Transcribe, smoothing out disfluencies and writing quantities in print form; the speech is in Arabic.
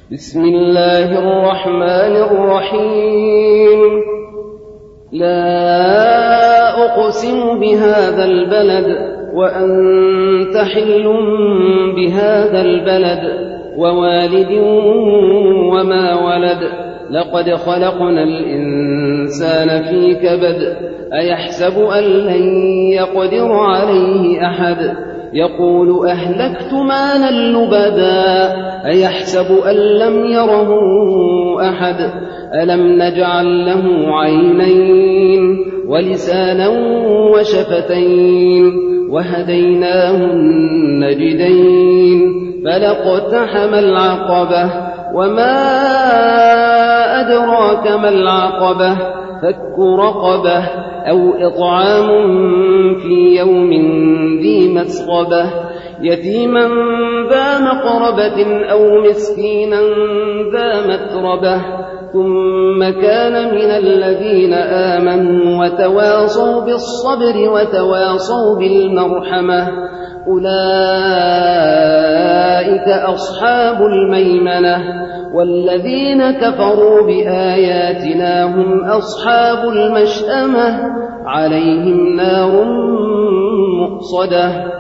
بسم الله الرحمن الرحيم. لا أقسم بهذا البلد وأنت حل بهذا البلد ووالد وما ولد لقد خلقنا الإنسان في كبد أيحسب أن لن يقدر عليه أحد يقول أهلكت مالا لبدا أيحسب أن لم يره أحد ألم نجعل له عينين ولسانا وشفتين وهديناه النجدين فلاقتحم العقبة وما أدراك ما العقبة فك رقبة أو إطعام في يوم ذي مسغبة يتيما ذا مقربة أو مسكينا ذا متربة ثم كان من الذين آمنوا وتواصوا بالصبر وتواصوا بالمرحمة أولئك أصحاب الميمنة والذين كفروا بآياتنا هم أصحاب المشأمة عليهم نار مؤصدة